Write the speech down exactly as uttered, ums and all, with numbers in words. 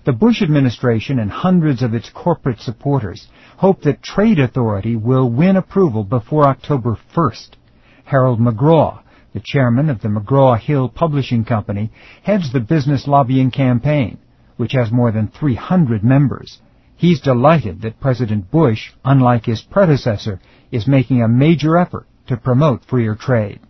The Bush administration and hundreds of its corporate supporters hope that Trade Authority will win approval before October first. Harold McGraw, the chairman of the McGraw-Hill Publishing Company, heads the business lobbying campaign, which has more than three hundred members. He's delighted that President Bush, unlike his predecessor, is making a major effort to promote freer trade.